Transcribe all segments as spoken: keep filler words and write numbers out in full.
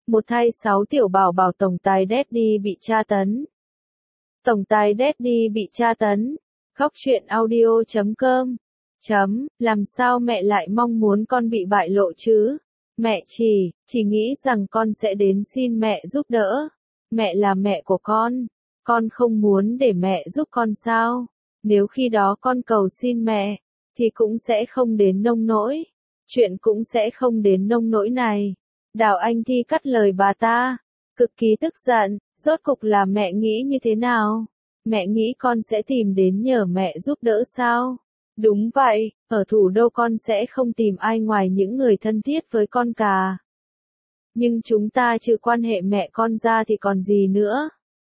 Một thay sáu tiểu bảo bảo tổng tài Daddy bị tra tấn. Tổng tài Daddy bị tra tấn. Khóc chuyện audio chấm com. Chấm, làm sao mẹ lại mong muốn con bị bại lộ chứ? Mẹ chỉ, chỉ nghĩ rằng con sẽ đến xin mẹ giúp đỡ. Mẹ là mẹ của con. Con không muốn để mẹ giúp con sao? Nếu khi đó con cầu xin mẹ, thì cũng sẽ không đến nông nỗi. Chuyện cũng sẽ không đến nông nỗi này. Đào Anh Thi cắt lời bà ta. Cực kỳ tức giận, rốt cục là mẹ nghĩ như thế nào? Mẹ nghĩ con sẽ tìm đến nhờ mẹ giúp đỡ sao? Đúng vậy, ở thủ đô con sẽ không tìm ai ngoài những người thân thiết với con cả. Nhưng chúng ta trừ quan hệ mẹ con ra thì còn gì nữa?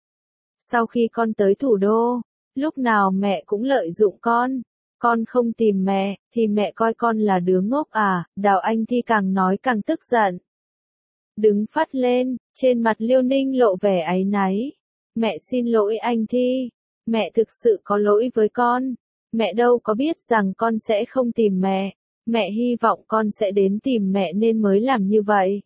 Sau khi con tới thủ đô, lúc nào mẹ cũng lợi dụng con. Con không tìm mẹ, thì mẹ coi con là đứa ngốc à? Đào Anh Thi càng nói càng tức giận. Đứng phắt lên, trên mặt Liêu Ninh lộ vẻ áy náy. Mẹ xin lỗi anh Thi. Mẹ thực sự có lỗi với con. Mẹ đâu có biết rằng con sẽ không tìm mẹ. Mẹ hy vọng con sẽ đến tìm mẹ nên mới làm như vậy.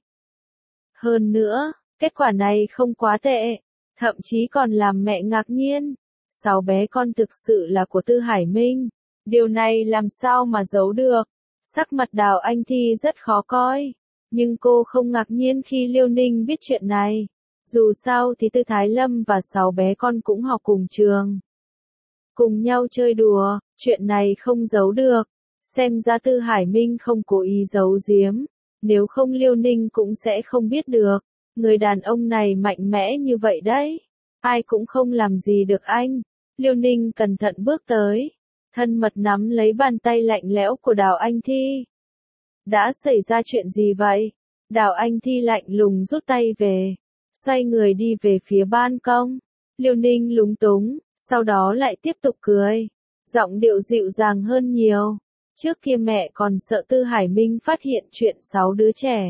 Hơn nữa, kết quả này không quá tệ. Thậm chí còn làm mẹ ngạc nhiên. Sáu bé con thực sự là của Tư Hải Minh. Điều này làm sao mà giấu được. Sắc mặt Đào Anh Thi rất khó coi. Nhưng cô không ngạc nhiên khi Liêu Ninh biết chuyện này. Dù sao thì Tư Thái Lâm và sáu bé con cũng học cùng trường. Cùng nhau chơi đùa, chuyện này không giấu được. Xem ra Tư Hải Minh không cố ý giấu giếm. Nếu không Liêu Ninh cũng sẽ không biết được. Người đàn ông này mạnh mẽ như vậy đấy. Ai cũng không làm gì được anh. Liêu Ninh cẩn thận bước tới. Thân mật nắm lấy bàn tay lạnh lẽo của Đào Anh Thi. Đã xảy ra chuyện gì vậy? Đào Anh Thi lạnh lùng rút tay về. Xoay người đi về phía ban công. Liêu Ninh lúng túng, sau đó lại tiếp tục cười. Giọng điệu dịu dàng hơn nhiều. Trước kia mẹ còn sợ Tư Hải Minh phát hiện chuyện sáu đứa trẻ.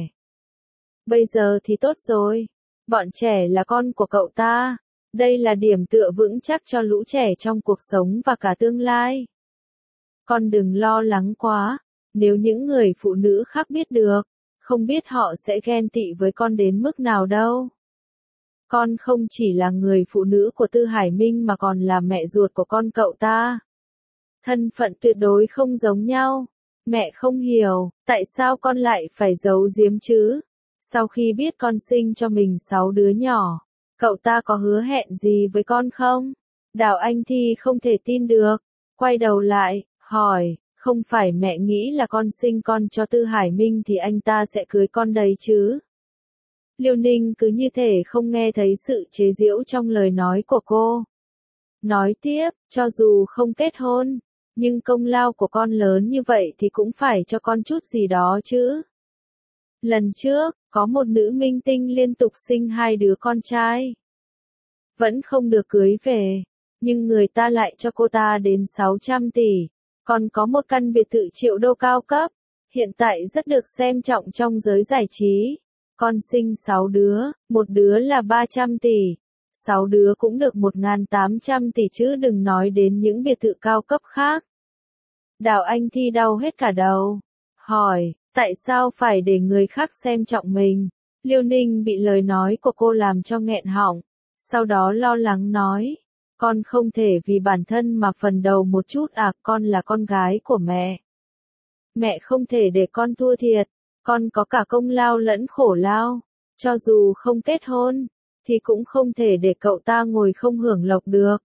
Bây giờ thì tốt rồi. Bọn trẻ là con của cậu ta. Đây là điểm tựa vững chắc cho lũ trẻ trong cuộc sống và cả tương lai. Con đừng lo lắng quá. Nếu những người phụ nữ khác biết được, không biết họ sẽ ghen tị với con đến mức nào đâu. Con không chỉ là người phụ nữ của Tư Hải Minh mà còn là mẹ ruột của con cậu ta. Thân phận tuyệt đối không giống nhau. Mẹ không hiểu, tại sao con lại phải giấu giếm chứ? Sau khi biết con sinh cho mình sáu đứa nhỏ, cậu ta có hứa hẹn gì với con không? Đào Anh Thi không thể tin được, quay đầu lại, hỏi, không phải mẹ nghĩ là con sinh con cho Tư Hải Minh thì anh ta sẽ cưới con đấy chứ? Liêu Ninh cứ như thể không nghe thấy sự chế giễu trong lời nói của cô. Nói tiếp, cho dù không kết hôn, nhưng công lao của con lớn như vậy thì cũng phải cho con chút gì đó chứ. Lần trước, có một nữ minh tinh liên tục sinh hai đứa con trai. Vẫn không được cưới về, nhưng người ta lại cho cô ta đến sáu trăm tỷ. Còn có một căn biệt thự triệu đô cao cấp, hiện tại rất được xem trọng trong giới giải trí. Con sinh sáu đứa, một đứa là ba trăm tỷ, sáu đứa cũng được một nghìn tám trăm tỷ chứ đừng nói đến những biệt thự cao cấp khác. Đào Anh Thi đau hết cả đầu. Hỏi, tại sao phải để người khác xem trọng mình? Liêu Ninh bị lời nói của cô làm cho nghẹn họng. Sau đó lo lắng nói, con không thể vì bản thân mà phần đầu một chút à, con là con gái của mẹ. Mẹ không thể để con thua thiệt, con có cả công lao lẫn khổ lao. Cho dù không kết hôn, thì cũng không thể để cậu ta ngồi không hưởng lộc được.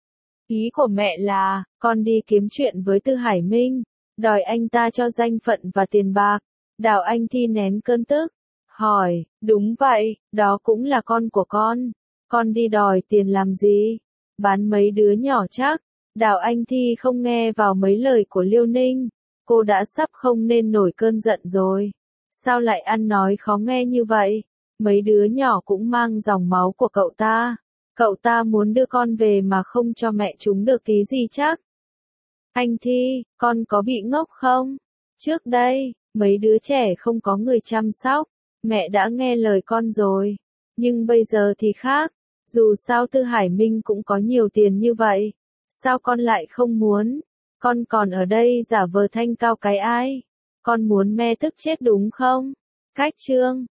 Ý của mẹ là, con đi kiếm chuyện với Tư Hải Minh, đòi anh ta cho danh phận và tiền bạc. Đào Anh Thi nén cơn tức, hỏi, đúng vậy, đó cũng là con của con. Con đi đòi tiền làm gì? Bán mấy đứa nhỏ chắc. Đào Anh Thi không nghe vào mấy lời của Liêu Ninh. Cô đã sắp không nên nổi cơn giận rồi. Sao lại ăn nói khó nghe như vậy? Mấy đứa nhỏ cũng mang dòng máu của cậu ta. Cậu ta muốn đưa con về mà không cho mẹ chúng được tí gì chắc. Anh Thi, con có bị ngốc không? Trước đây, mấy đứa trẻ không có người chăm sóc. Mẹ đã nghe lời con rồi. Nhưng bây giờ thì khác. Dù sao Tư Hải Minh cũng có nhiều tiền như vậy. Sao con lại không muốn? Con còn ở đây giả vờ thanh cao cái ai? Con muốn me tức chết đúng không? Cách chương